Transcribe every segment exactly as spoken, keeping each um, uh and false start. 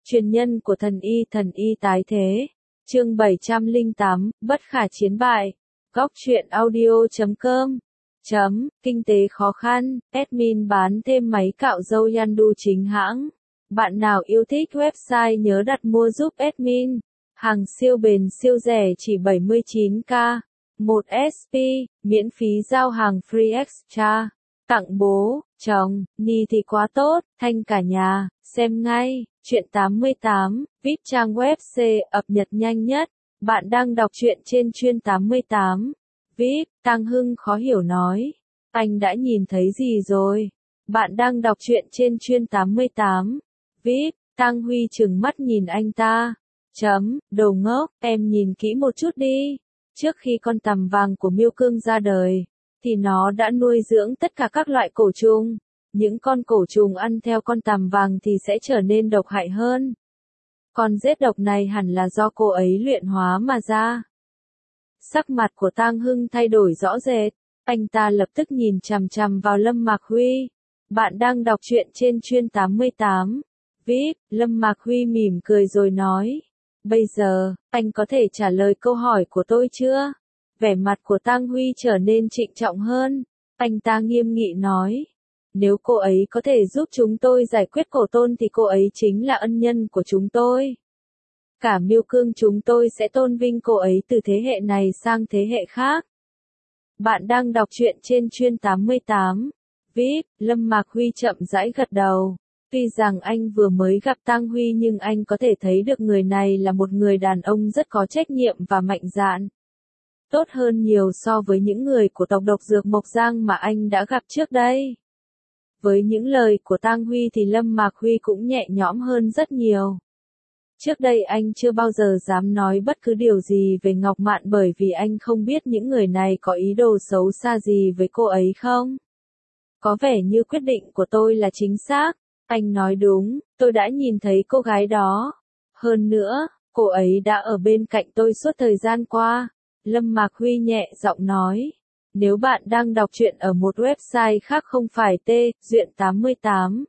Truyền nhân của thần y thần y tái thế. Chương bảy trăm lẻ tám, bất khả chiến bại. Góc truyện audio chấm com. Chấm, kinh tế khó khăn, admin bán thêm máy cạo râu Yandu chính hãng. Bạn nào yêu thích website nhớ đặt mua giúp admin. Hàng siêu bền siêu rẻ chỉ bảy mươi chín k. một ét pê, miễn phí giao hàng free extra. Tặng bố, chồng, ni thì quá tốt, thanh cả nhà, xem ngay. Truyện tám mươi tám, vê i pê trang web C, ập nhật nhanh nhất. Bạn đang đọc truyện trên chuyên tám mươi tám. vê i pê, Tăng Hưng khó hiểu nói. Anh đã nhìn thấy gì rồi? Bạn đang đọc truyện trên chuyên tám mươi tám. vê i pê, Tăng Huy trừng mắt nhìn anh ta. Chấm, đồ ngốc, em nhìn kỹ một chút đi. Trước khi con tằm vàng của Miêu Cương ra đời, thì nó đã nuôi dưỡng tất cả các loại cổ trùng. Những con cổ trùng ăn theo con tằm vàng thì sẽ trở nên độc hại hơn. Con rết độc này hẳn là do cô ấy luyện hóa mà ra. Sắc mặt của Tang Hưng thay đổi rõ rệt. Anh ta lập tức nhìn chằm chằm vào Lâm Mạc Huy. Bạn đang đọc truyện trên chuyên tám mươi tám. vê i pê, Lâm Mạc Huy mỉm cười rồi nói. Bây giờ, anh có thể trả lời câu hỏi của tôi chưa? Vẻ mặt của Tang Huy trở nên trịnh trọng hơn. Anh ta nghiêm nghị nói. Nếu cô ấy có thể giúp chúng tôi giải quyết cổ tôn thì cô ấy chính là ân nhân của chúng tôi. Cả Miêu Cương chúng tôi sẽ tôn vinh cô ấy từ thế hệ này sang thế hệ khác. Bạn đang đọc truyện trên chuyên tám mươi tám. vê i pê, Lâm Mạc Huy chậm rãi gật đầu. Tuy rằng anh vừa mới gặp Tang Huy nhưng anh có thể thấy được người này là một người đàn ông rất có trách nhiệm và mạnh dạn. Tốt hơn nhiều so với những người của tộc độc dược Mộc Giang mà anh đã gặp trước đây. Với những lời của Tang Huy thì Lâm Mạc Huy cũng nhẹ nhõm hơn rất nhiều. Trước đây anh chưa bao giờ dám nói bất cứ điều gì về Ngọc Mạn bởi vì anh không biết những người này có ý đồ xấu xa gì với cô ấy không. Có vẻ như quyết định của tôi là chính xác. Anh nói đúng, tôi đã nhìn thấy cô gái đó. Hơn nữa, cô ấy đã ở bên cạnh tôi suốt thời gian qua. Lâm Mạc Huy nhẹ giọng nói. Nếu bạn đang đọc truyện ở một website khác không phải T, Duyện tám mươi tám.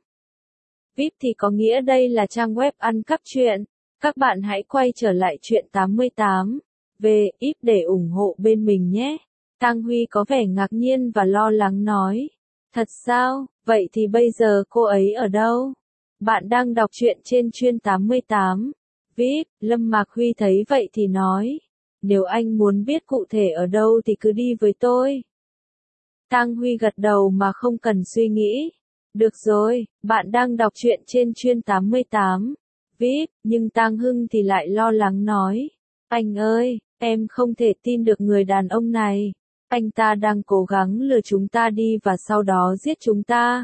vê i pê thì có nghĩa đây là trang web ăn cắp truyện. Các bạn hãy quay trở lại truyện tám mươi tám. Về, i pê để ủng hộ bên mình nhé. Tang Huy có vẻ ngạc nhiên và lo lắng nói. Thật sao, vậy thì bây giờ cô ấy ở đâu? Bạn đang đọc truyện trên chuyên tám mươi tám. vê i pê, Lâm Mạc Huy thấy vậy thì nói. Nếu anh muốn biết cụ thể ở đâu thì cứ đi với tôi. Tang Huy gật đầu mà không cần suy nghĩ. Được rồi, bạn đang đọc truyện trên chuyên tám mươi tám. vê i pê, nhưng Tang Hưng thì lại lo lắng nói. Anh ơi, em không thể tin được người đàn ông này. Anh ta đang cố gắng lừa chúng ta đi và sau đó giết chúng ta.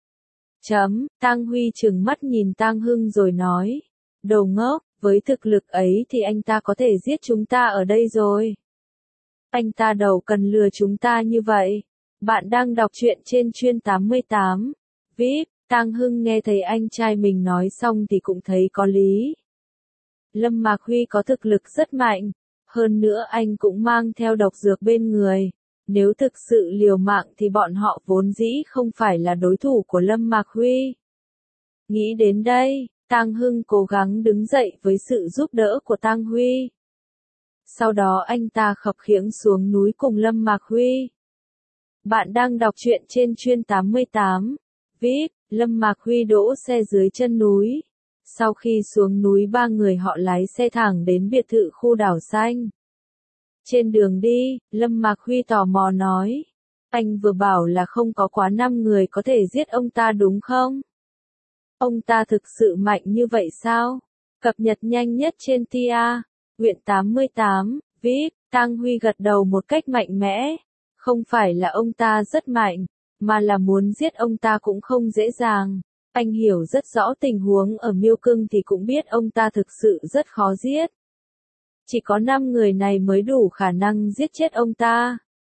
Chấm, Tang Huy trừng mắt nhìn Tang Hưng rồi nói. Đồ ngốc, với thực lực ấy thì anh ta có thể giết chúng ta ở đây rồi. Anh ta đâu cần lừa chúng ta như vậy. Bạn đang đọc truyện trên chuyên tám mươi tám. vê i pê, Tang Hưng nghe thấy anh trai mình nói xong thì cũng thấy có lý. Lâm Mạc Huy có thực lực rất mạnh. Hơn nữa anh cũng mang theo độc dược bên người. Nếu thực sự liều mạng thì bọn họ vốn dĩ không phải là đối thủ của Lâm Mạc Huy. Nghĩ đến đây, Tang Hưng cố gắng đứng dậy với sự giúp đỡ của Tang Huy. Sau đó anh ta khập khiễng xuống núi cùng Lâm Mạc Huy. Bạn đang đọc truyện trên chuyên tám mươi tám. vê i pê, Lâm Mạc Huy đỗ xe dưới chân núi. Sau khi xuống núi ba người họ lái xe thẳng đến biệt thự khu đảo xanh. Trên đường đi, Lâm Mạc Huy tò mò nói. Anh vừa bảo là không có quá năm người có thể giết ông ta đúng không? Ông ta thực sự mạnh như vậy sao? Cập nhật nhanh nhất trên tê a, Nguyện tám mươi tám, vê i pê, Tang Huy gật đầu một cách mạnh mẽ. Không phải là ông ta rất mạnh, mà là muốn giết ông ta cũng không dễ dàng. Anh hiểu rất rõ tình huống ở Miêu Cương thì cũng biết ông ta thực sự rất khó giết. Chỉ có năm người này mới đủ khả năng giết chết ông ta.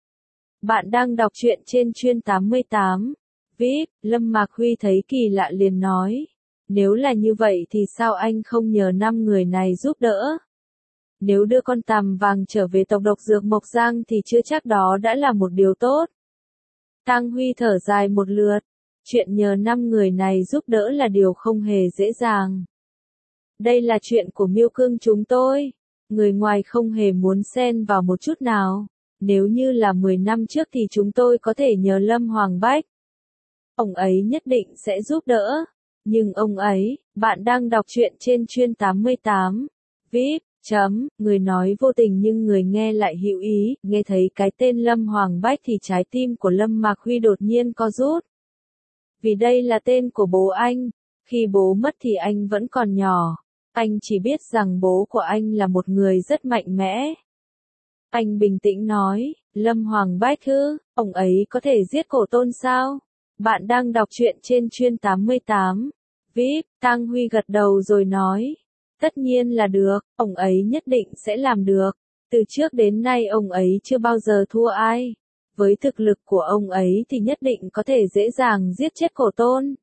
Bạn đang đọc truyện trên chuyên tám mươi tám. vê i pê, Lâm Mạc Huy thấy kỳ lạ liền nói. Nếu là như vậy thì sao anh không nhờ năm người này giúp đỡ? Nếu đưa con tằm vàng trở về tộc độc dược Mộc Giang thì chưa chắc đó đã là một điều tốt. Tang Huy thở dài một lượt. Chuyện nhờ năm người này giúp đỡ là điều không hề dễ dàng. Đây là chuyện của Miêu Cương chúng tôi. Người ngoài không hề muốn xen vào một chút nào. Nếu như là mười năm trước thì chúng tôi có thể nhờ Lâm Hoàng Bách. Ông ấy nhất định sẽ giúp đỡ. Nhưng ông ấy, bạn đang đọc truyện trên chuyên tám mươi tám. vê i pê, chấm, người nói vô tình nhưng người nghe lại hữu ý, nghe thấy cái tên Lâm Hoàng Bách thì trái tim của Lâm Mạc Huy đột nhiên co rút. Vì đây là tên của bố anh, khi bố mất thì anh vẫn còn nhỏ, anh chỉ biết rằng bố của anh là một người rất mạnh mẽ. Anh bình tĩnh nói, Lâm Hoàng Bách ư, ông ấy có thể giết Cổ Tôn sao? Bạn đang đọc truyện trên chuyên tám mươi tám. vê i pê, Tang Huy gật đầu rồi nói. Tất nhiên là được, ông ấy nhất định sẽ làm được. Từ trước đến nay ông ấy chưa bao giờ thua ai. Với thực lực của ông ấy thì nhất định có thể dễ dàng giết chết Cổ Tôn.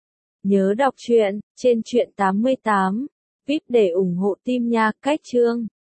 Nhớ đọc truyện trên truyện tám mươi tám. vê i pê để ủng hộ team nha, cách chương.